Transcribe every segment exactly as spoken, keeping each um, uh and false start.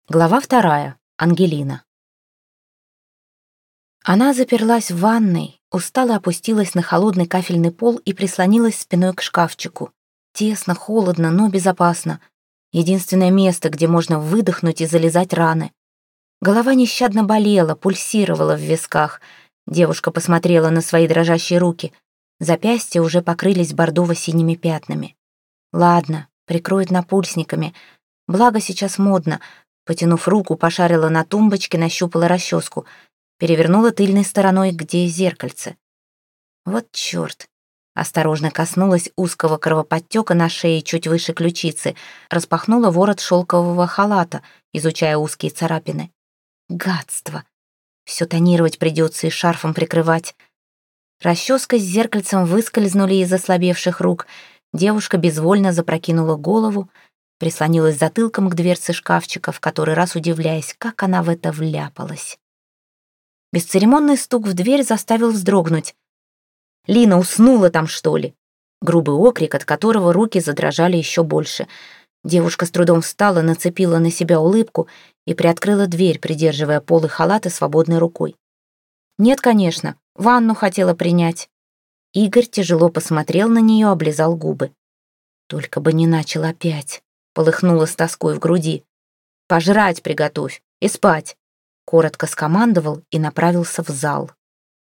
Глава вторая. Ангелина. Она заперлась в ванной, устало опустилась на холодный кафельный пол и прислонилась спиной к шкафчику. Тесно, холодно, но безопасно. Единственное место, где можно выдохнуть и залезать раны. Голова нещадно болела, пульсировала в висках. Девушка посмотрела на свои дрожащие руки. Запястья уже покрылись бордово-синими пятнами. Ладно, прикроет напульсниками. Благо сейчас модно. Потянув руку, пошарила на тумбочке, нащупала расческу. Перевернула тыльной стороной, где зеркальце. Вот черт. Осторожно коснулась узкого кровоподтека на шее чуть выше ключицы, распахнула ворот шелкового халата, изучая узкие царапины. Гадство. Все тонировать придется и шарфом прикрывать. Расческа с зеркальцем выскользнули из ослабевших рук. Девушка безвольно запрокинула голову, прислонилась затылком к дверце шкафчика, в который раз удивляясь, как она в это вляпалась. Бесцеремонный стук в дверь заставил вздрогнуть. «Лина, уснула там, что ли?» Грубый окрик, от которого руки задрожали еще больше. Девушка с трудом встала, нацепила на себя улыбку и приоткрыла дверь, придерживая полы халата свободной рукой. «Нет, конечно, ванну хотела принять». Игорь тяжело посмотрел на нее, облизал губы. «Только бы не начал опять», — полыхнула с тоской в груди. «Пожрать приготовь и спать», — коротко скомандовал и направился в зал.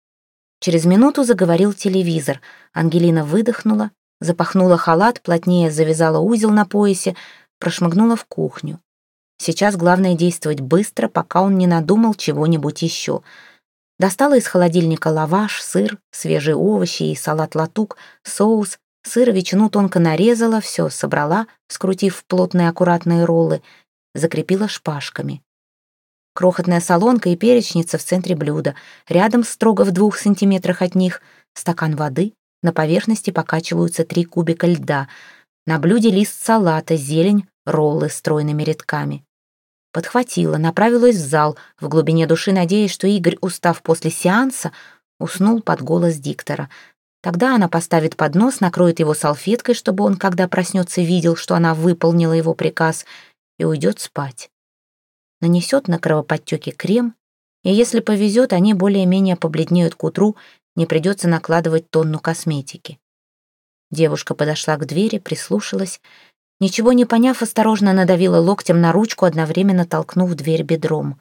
Через минуту заговорил телевизор. Ангелина выдохнула, запахнула халат, плотнее завязала узел на поясе, прошмыгнула в кухню. Сейчас главное действовать быстро, пока он не надумал чего-нибудь еще. Достала из холодильника лаваш, сыр, свежие овощи и салат-латук, соус, сыр и ветчину тонко нарезала, все собрала, скрутив в плотные аккуратные роллы, закрепила шпажками. Крохотная солонка и перечница в центре блюда. Рядом, строго в двух сантиметрах от них, стакан воды. На поверхности покачиваются три кубика льда. На блюде лист салата, зелень, роллы стройными рядками. Подхватила, направилась в зал, в глубине души надеясь, что Игорь, устав после сеанса, уснул под голос диктора. Тогда она поставит поднос, накроет его салфеткой, чтобы он, когда проснется, видел, что она выполнила его приказ, и уйдет спать. Нанесет на кровоподтеки крем, и если повезет, они более-менее побледнеют к утру, не придется накладывать тонну косметики. Девушка подошла к двери, прислушалась. Ничего не поняв, осторожно надавила локтем на ручку, одновременно толкнув дверь бедром.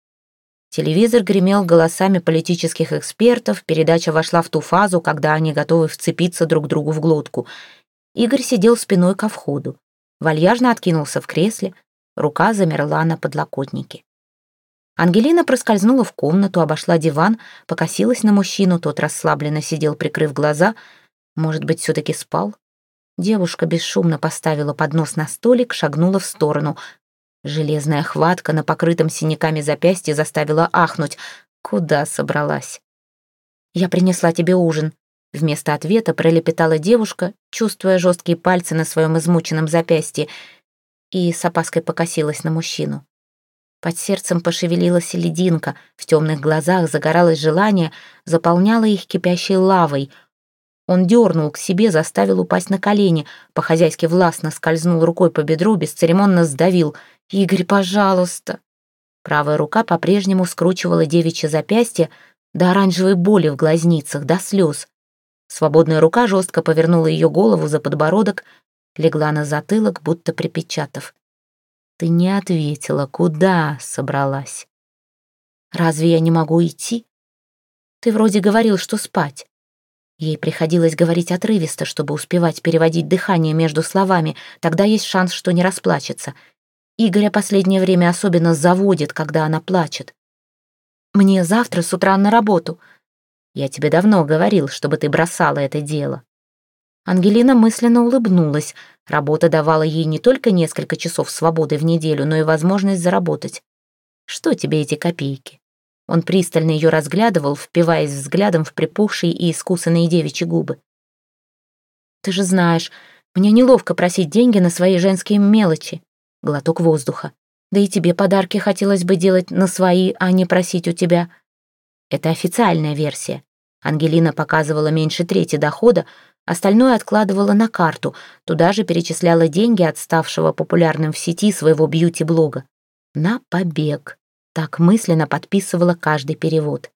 Телевизор гремел голосами политических экспертов, передача вошла в ту фазу, когда они готовы вцепиться друг другу в глотку. Игорь сидел спиной ко входу, вальяжно откинулся в кресле, рука замерла на подлокотнике. Ангелина проскользнула в комнату, обошла диван, покосилась на мужчину, тот расслабленно сидел, прикрыв глаза. Может быть, все-таки спал? Девушка бесшумно поставила поднос на столик, шагнула в сторону. Железная хватка на покрытом синяками запястье заставила ахнуть. Куда собралась? «Я принесла тебе ужин», — вместо ответа пролепетала девушка, чувствуя жесткие пальцы на своем измученном запястье, и с опаской покосилась на мужчину. Под сердцем пошевелилась лединка, в темных глазах загоралось желание, заполняло их кипящей лавой. Он дернул к себе, заставил упасть на колени, по-хозяйски властно скользнул рукой по бедру, бесцеремонно сдавил. «Игорь, пожалуйста!» Правая рука по-прежнему скручивала девичье запястье до оранжевой боли в глазницах, до слез. Свободная рука жестко повернула ее голову за подбородок, легла на затылок, будто припечатав. «Ты не ответила, куда собралась?» «Разве я не могу идти? Ты вроде говорил, что спать». Ей приходилось говорить отрывисто, чтобы успевать переводить дыхание между словами, тогда есть шанс, что не расплачется. Игоря последнее время особенно заводит, когда она плачет. «Мне завтра с утра на работу». «Я тебе давно говорил, чтобы ты бросала это дело». Ангелина мысленно улыбнулась. Работа давала ей не только несколько часов свободы в неделю, но и возможность заработать. Что тебе эти копейки? Он пристально ее разглядывал, впиваясь взглядом в припухшие и искусанные девичьи губы. «Ты же знаешь, мне неловко просить деньги на свои женские мелочи». Глоток воздуха. «Да и тебе подарки хотелось бы делать на свои, а не просить у тебя». Это официальная версия. Ангелина показывала меньше трети дохода, остальное откладывала на карту, туда же перечисляла деньги от ставшего популярным в сети своего бьюти-блога. На побег. Так мысленно подписывала каждый перевод.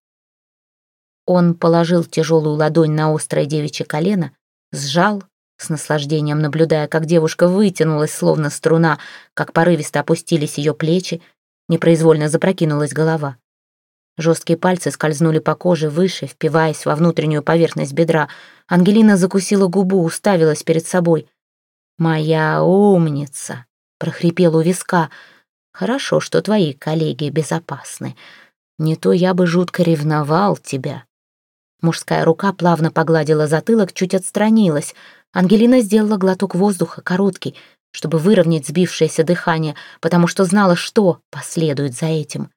Он положил тяжелую ладонь на острое девичье колено, сжал, с наслаждением наблюдая, как девушка вытянулась, словно струна, как порывисто опустились ее плечи, непроизвольно запрокинулась голова. Жесткие пальцы скользнули по коже выше, впиваясь во внутреннюю поверхность бедра. Ангелина закусила губу, уставилась перед собой. «Моя умница!» — прохрипела у виска. «Хорошо, что твои коллеги безопасны. Не то я бы жутко ревновал тебя». Мужская рука плавно погладила затылок, чуть отстранилась. Ангелина сделала глоток воздуха, короткий, чтобы выровнять сбившееся дыхание, потому что знала, что последует за этим.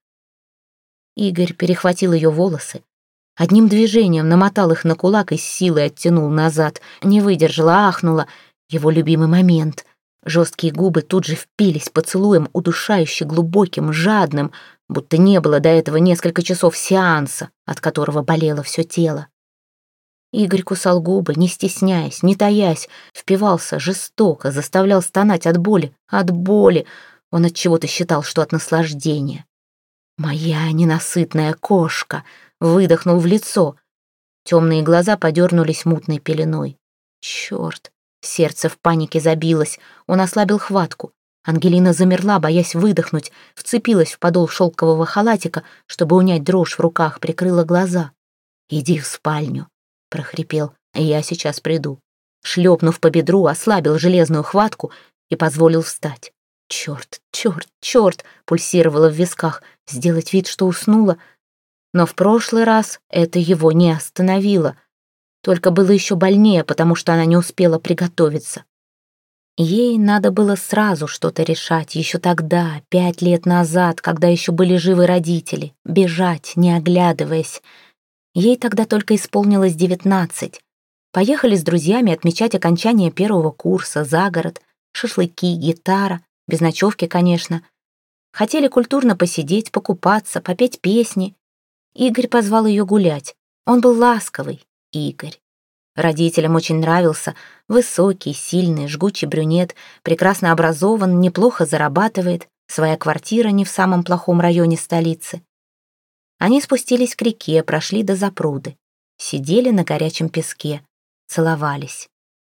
Игорь перехватил ее волосы, одним движением намотал их на кулак и с силой оттянул назад. Не выдержала, ахнула. Его любимый момент. Жесткие губы тут же впились поцелуем, удушающе глубоким, жадным, будто не было до этого несколько часов сеанса, от которого болело все тело. Игорь кусал губы, не стесняясь, не таясь, впивался жестоко, заставлял стонать от боли, от боли. Он от чего-то считал, что от наслаждения. «Моя ненасытная кошка!» выдохнул в лицо. Темные глаза подернулись мутной пеленой. «Черт!» Сердце в панике забилось. Он ослабил хватку. Ангелина замерла, боясь выдохнуть, вцепилась в подол шелкового халатика, чтобы унять дрожь в руках, прикрыла глаза. «Иди в спальню», — прохрипел, — «я сейчас приду». Шлепнув по бедру, ослабил железную хватку и позволил встать. «Черт, черт, черт!» — пульсировало в висках. Сделать вид, что уснула. Но в прошлый раз это его не остановило. Только было еще больнее, потому что она не успела приготовиться. Ей надо было сразу что-то решать, еще тогда, пять лет назад, когда еще были живы родители, бежать, не оглядываясь. Ей тогда только исполнилось девятнадцать. Поехали с друзьями отмечать окончание первого курса за город, шашлыки, гитара, без ночевки, конечно. Хотели культурно посидеть, покупаться, попеть песни. Игорь позвал ее гулять. Он был ласковый, Игорь. Родителям очень нравился. Высокий, сильный, жгучий брюнет, прекрасно образован, неплохо зарабатывает, своя квартира не в самом плохом районе столицы. Они спустились к реке, прошли до запруды, сидели на горячем песке, целовались.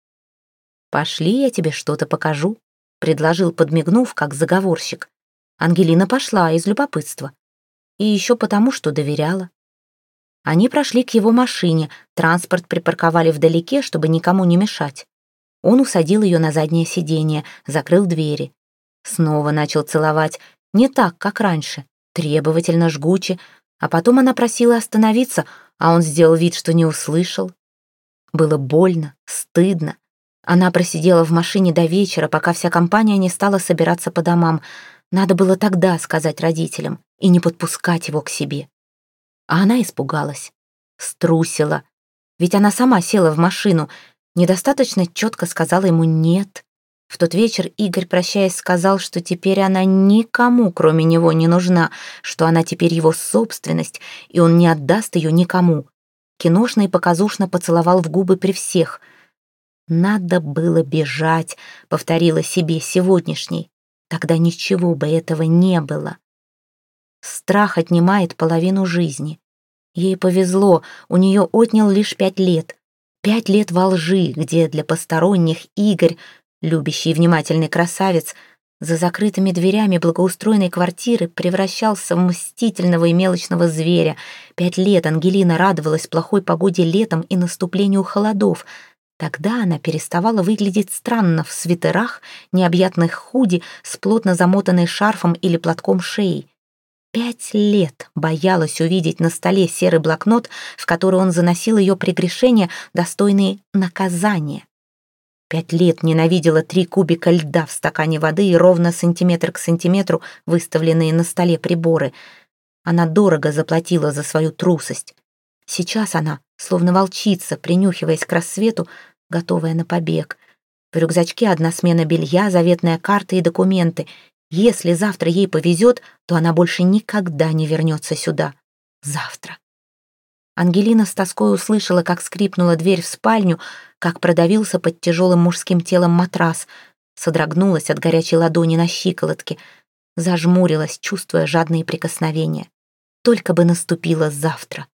«Пошли, я тебе что-то покажу», — предложил, подмигнув, как заговорщик. Ангелина пошла из любопытства. И еще потому, что доверяла. Они прошли к его машине, транспорт припарковали вдалеке, чтобы никому не мешать. Он усадил ее на заднее сиденье, закрыл двери. Снова начал целовать, не так, как раньше, требовательно, жгуче, а потом она просила остановиться, а он сделал вид, что не услышал. Было больно, стыдно. Она просидела в машине до вечера, пока вся компания не стала собираться по домам. Надо было тогда сказать родителям и не подпускать его к себе. А она испугалась, струсила. Ведь она сама села в машину, недостаточно четко сказала ему «нет». В тот вечер Игорь, прощаясь, сказал, что теперь она никому, кроме него, не нужна, что она теперь его собственность, и он не отдаст ее никому. Киношно и показушно поцеловал в губы при всех. «Надо было бежать», — повторила себе сегодняшней. Тогда ничего бы этого не было. Страх отнимает половину жизни. Ей повезло, у нее отнял лишь пять лет. Пять лет во лжи, где для посторонних Игорь, любящий и внимательный красавец, за закрытыми дверями благоустроенной квартиры превращался в мстительного и мелочного зверя. Пять лет Ангелина радовалась плохой погоде летом и наступлению холодов. Тогда она переставала выглядеть странно в свитерах, необъятных худи с плотно замотанной шарфом или платком шеей. Пять лет боялась увидеть на столе серый блокнот, в который он заносил ее прегрешения, достойные наказания. Пять лет ненавидела три кубика льда в стакане воды и ровно сантиметр к сантиметру выставленные на столе приборы. Она дорого заплатила за свою трусость. Сейчас она, словно волчица, принюхиваясь к рассвету, готовая на побег. В рюкзачке одна смена белья, заветная карта и документы. Если завтра ей повезет, то она больше никогда не вернется сюда. Завтра. Ангелина с тоской услышала, как скрипнула дверь в спальню, как продавился под тяжелым мужским телом матрас, содрогнулась от горячей ладони на щиколотке. Зажмурилась, чувствуя жадные прикосновения. Только бы наступило завтра.